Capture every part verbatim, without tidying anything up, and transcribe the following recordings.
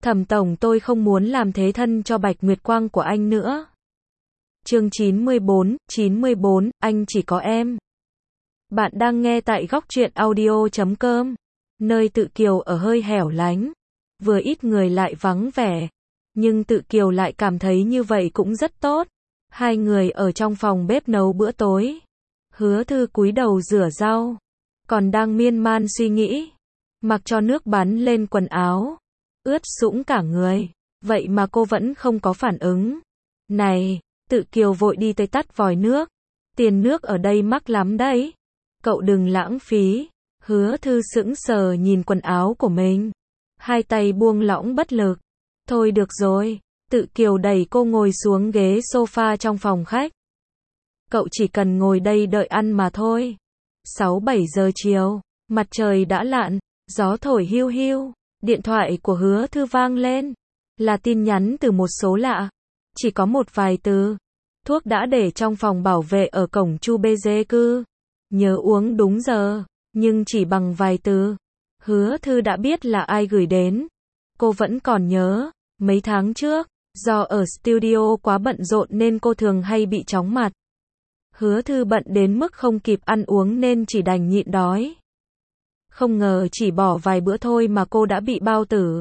Thẩm tổng, tôi không muốn làm thế thân cho Bạch Nguyệt Quang của anh nữa. Chương chín mươi bốn, chín mươi bốn, anh chỉ có em. Bạn đang nghe tại góc truyện audio chấm com, nơi Tự Kiều ở hơi hẻo lánh, vừa ít người lại vắng vẻ, nhưng Tự Kiều lại cảm thấy như vậy cũng rất tốt. Hai người ở trong phòng bếp nấu bữa tối. Hứa Thư cúi đầu rửa rau, còn đang miên man suy nghĩ, mặc cho nước bắn lên quần áo, ướt sũng cả người, vậy mà cô vẫn không có phản ứng. Này, Tự Kiều vội đi tới tắt vòi nước, tiền nước ở đây mắc lắm đấy, cậu đừng lãng phí. Hứa Thư sững sờ nhìn quần áo của mình, hai tay buông lỏng bất lực. Thôi được rồi, Tự Kiều đẩy cô ngồi xuống ghế sofa trong phòng khách. Cậu chỉ cần ngồi đây đợi ăn mà thôi. Sáu bảy giờ chiều, mặt trời đã lặn, gió thổi hiu hiu, điện thoại của Hứa Thư vang lên, là tin nhắn từ một số lạ, chỉ có một vài từ. Thuốc đã để trong phòng bảo vệ ở cổng Chu Bê Dê cư, nhớ uống đúng giờ, nhưng chỉ bằng vài từ. Hứa Thư đã biết là ai gửi đến. Cô vẫn còn nhớ, mấy tháng trước, do ở studio quá bận rộn nên cô thường hay bị chóng mặt. Hứa Thư bận đến mức không kịp ăn uống nên chỉ đành nhịn đói. Không ngờ chỉ bỏ vài bữa thôi mà cô đã bị bao tử.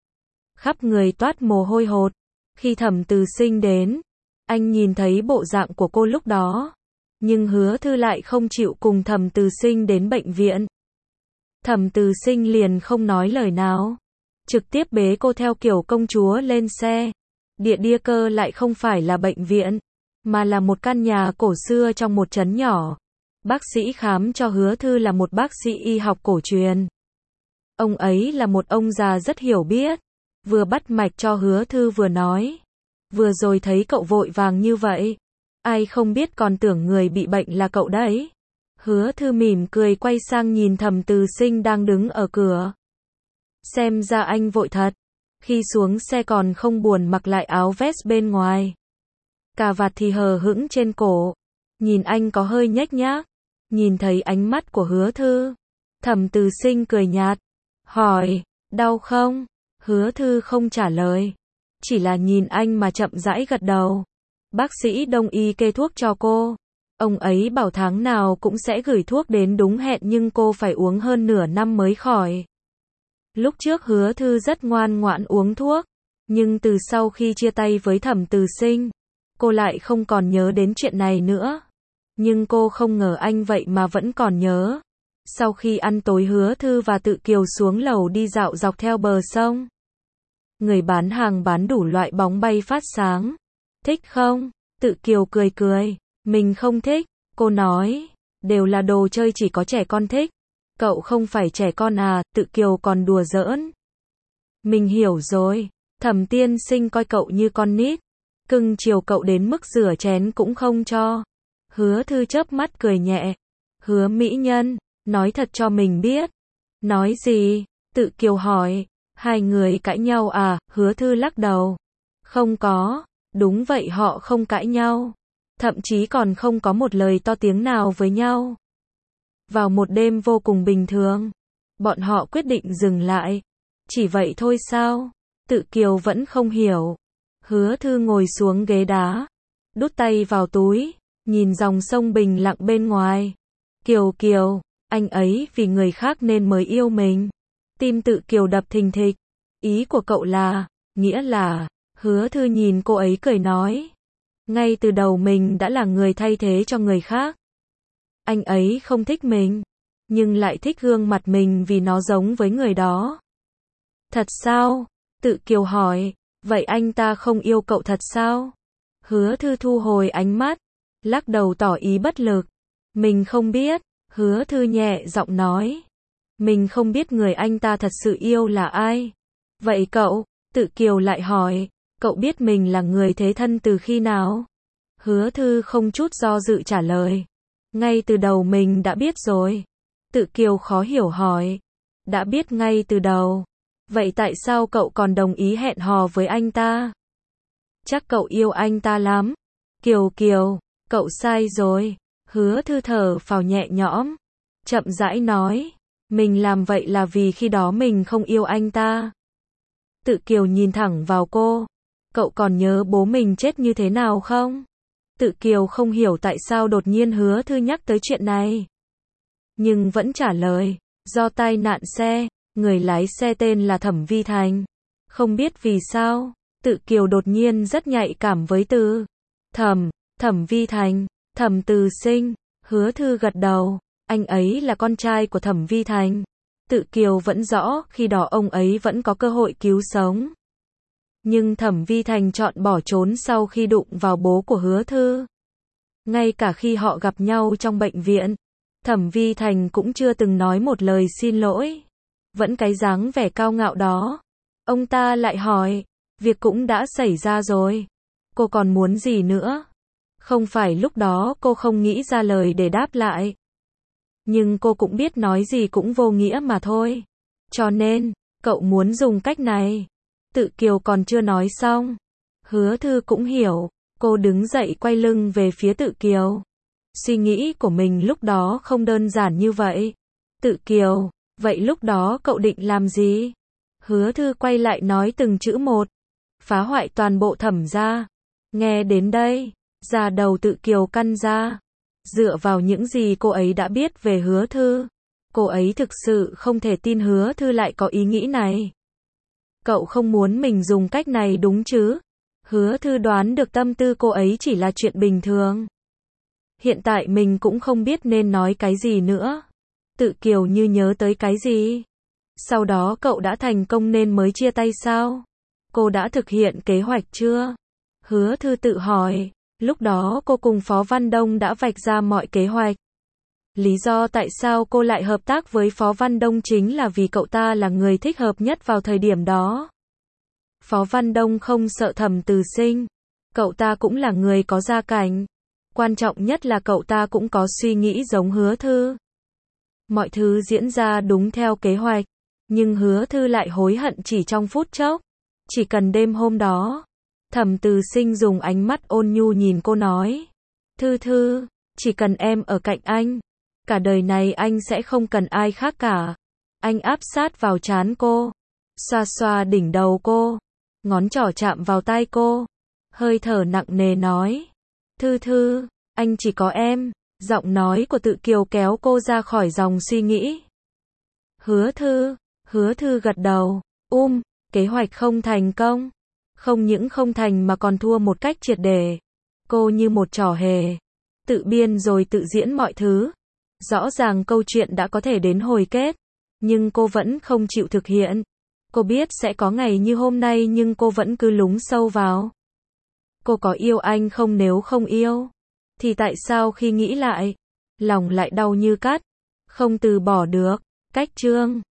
Khắp người toát mồ hôi hột. Khi Thẩm Từ Sinh đến, anh nhìn thấy bộ dạng của cô lúc đó. Nhưng Hứa Thư lại không chịu cùng Thẩm Từ Sinh đến bệnh viện. Thẩm Từ Sinh liền không nói lời nào, trực tiếp bế cô theo kiểu công chúa lên xe. Địa Địa Cơ lại không phải là bệnh viện, mà là một căn nhà cổ xưa trong một trấn nhỏ. Bác sĩ khám cho Hứa Thư là một bác sĩ y học cổ truyền. Ông ấy là một ông già rất hiểu biết, vừa bắt mạch cho Hứa Thư vừa nói. Vừa rồi thấy cậu vội vàng như vậy, ai không biết còn tưởng người bị bệnh là cậu đấy. Hứa Thư mỉm cười quay sang nhìn Thẩm Từ Sinh đang đứng ở cửa. Xem ra anh vội thật. Khi xuống xe còn không buồn mặc lại áo vest bên ngoài, cà vạt thì hờ hững trên cổ. Nhìn anh có hơi nhếch nhác. Nhìn thấy ánh mắt của Hứa Thư, Thẩm Từ Sinh cười nhạt, hỏi, đau không? Hứa Thư không trả lời, chỉ là nhìn anh mà chậm rãi gật đầu. Bác sĩ đông y kê thuốc cho cô. Ông ấy bảo tháng nào cũng sẽ gửi thuốc đến đúng hẹn nhưng cô phải uống hơn nửa năm mới khỏi. Lúc trước Hứa Thư rất ngoan ngoãn uống thuốc, nhưng từ sau khi chia tay với Thẩm Từ Sinh, cô lại không còn nhớ đến chuyện này nữa. Nhưng cô không ngờ anh vậy mà vẫn còn nhớ. Sau khi ăn tối Hứa Thư và Tự Kiều xuống lầu đi dạo dọc theo bờ sông. Người bán hàng bán đủ loại bóng bay phát sáng. Thích không? Tự Kiều cười cười. Mình không thích. Cô nói, đều là đồ chơi chỉ có trẻ con thích. Cậu không phải trẻ con à? Tự Kiều còn đùa giỡn. Mình hiểu rồi. Thẩm tiên sinh coi cậu như con nít, cưng chiều cậu đến mức rửa chén cũng không cho. Hứa Thư chớp mắt cười nhẹ. Hứa mỹ nhân, nói thật cho mình biết. Nói gì? Tự Kiều hỏi. Hai người cãi nhau à? Hứa Thư lắc đầu. Không có. Đúng vậy, họ không cãi nhau, thậm chí còn không có một lời to tiếng nào với nhau. Vào một đêm vô cùng bình thường, bọn họ quyết định dừng lại. Chỉ vậy thôi sao? Tự Kiều vẫn không hiểu. Hứa Thư ngồi xuống ghế đá, đút tay vào túi, nhìn dòng sông bình lặng bên ngoài. Kiều Kiều, anh ấy vì người khác nên mới yêu mình. Tim Tự Kiều đập thình thịch. Ý của cậu là, nghĩa là, Hứa Thư nhìn cô ấy cười nói. Ngay từ đầu mình đã là người thay thế cho người khác. Anh ấy không thích mình, nhưng lại thích gương mặt mình vì nó giống với người đó. Thật sao? Tự Kiều hỏi. Vậy anh ta không yêu cậu thật sao? Hứa Thư thu hồi ánh mắt, lắc đầu tỏ ý bất lực. Mình không biết. Hứa Thư nhẹ giọng nói. Mình không biết người anh ta thật sự yêu là ai. Vậy cậu? Tự Kiều lại hỏi. Cậu biết mình là người thế thân từ khi nào? Hứa Thư không chút do dự trả lời. Ngay từ đầu mình đã biết rồi. Tự Kiều khó hiểu hỏi. Đã biết ngay từ đầu. Vậy tại sao cậu còn đồng ý hẹn hò với anh ta? Chắc cậu yêu anh ta lắm. Kiều Kiều, cậu sai rồi. Hứa Thư thở phào nhẹ nhõm, chậm rãi nói. Mình làm vậy là vì khi đó mình không yêu anh ta. Tự Kiều nhìn thẳng vào cô. Cậu còn nhớ bố mình chết như thế nào không? Tự Kiều không hiểu tại sao đột nhiên Hứa Thư nhắc tới chuyện này. Nhưng vẫn trả lời, do tai nạn xe, người lái xe tên là Thẩm Vi Thành. Không biết vì sao, Tự Kiều đột nhiên rất nhạy cảm với từ Thẩm, Thẩm Vi Thành, Thẩm Từ Sinh. Hứa Thư gật đầu, anh ấy là con trai của Thẩm Vi Thành. Tự Kiều vẫn rõ khi đó ông ấy vẫn có cơ hội cứu sống. Nhưng Thẩm Vi Thành chọn bỏ trốn sau khi đụng vào bố của Hứa Thư. Ngay cả khi họ gặp nhau trong bệnh viện, Thẩm Vi Thành cũng chưa từng nói một lời xin lỗi. Vẫn cái dáng vẻ cao ngạo đó. Ông ta lại hỏi, việc cũng đã xảy ra rồi. Cô còn muốn gì nữa? Không phải lúc đó cô không nghĩ ra lời để đáp lại. Nhưng cô cũng biết nói gì cũng vô nghĩa mà thôi. Cho nên, cậu muốn dùng cách này. Tự Kiều còn chưa nói xong. Hứa Thư cũng hiểu. Cô đứng dậy quay lưng về phía Tự Kiều. Suy nghĩ của mình lúc đó không đơn giản như vậy. Tự Kiều, vậy lúc đó cậu định làm gì? Hứa Thư quay lại nói từng chữ một. Phá hoại toàn bộ Thẩm gia. Nghe đến đây, da đầu Tự Kiều căng ra. Dựa vào những gì cô ấy đã biết về Hứa Thư, cô ấy thực sự không thể tin Hứa Thư lại có ý nghĩ này. Cậu không muốn mình dùng cách này đúng chứ? Hứa Thư đoán được tâm tư cô ấy chỉ là chuyện bình thường. Hiện tại mình cũng không biết nên nói cái gì nữa. Tự Kiều như nhớ tới cái gì. Sau đó cậu đã thành công nên mới chia tay sao? Cô đã thực hiện kế hoạch chưa? Hứa Thư tự hỏi. Lúc đó cô cùng Phó Văn Đông đã vạch ra mọi kế hoạch. Lý do tại sao cô lại hợp tác với Phó Văn Đông chính là vì cậu ta là người thích hợp nhất vào thời điểm đó. Phó Văn Đông không sợ Thẩm Từ Sinh. Cậu ta cũng là người có gia cảnh. Quan trọng nhất là cậu ta cũng có suy nghĩ giống Hứa Thư. Mọi thứ diễn ra đúng theo kế hoạch. Nhưng Hứa Thư lại hối hận chỉ trong phút chốc. Chỉ cần đêm hôm đó. Thẩm Từ Sinh dùng ánh mắt ôn nhu nhìn cô nói. Thư Thư, chỉ cần em ở cạnh anh. Cả đời này anh sẽ không cần ai khác cả. Anh áp sát vào trán cô. Xoa xoa đỉnh đầu cô. Ngón trỏ chạm vào tai cô. Hơi thở nặng nề nói. Thư Thư, anh chỉ có em. Giọng nói của Tự Kiều kéo cô ra khỏi dòng suy nghĩ. Hứa Thư, Hứa Thư gật đầu. Um, kế hoạch không thành công. Không những không thành mà còn thua một cách triệt để. Cô như một trò hề. Tự biên rồi tự diễn mọi thứ. Rõ ràng câu chuyện đã có thể đến hồi kết. Nhưng cô vẫn không chịu thực hiện. Cô biết sẽ có ngày như hôm nay nhưng cô vẫn cứ lún sâu vào. Cô có yêu anh không? Nếu không yêu, thì tại sao khi nghĩ lại, lòng lại đau như cắt. Không từ bỏ được. Cách chương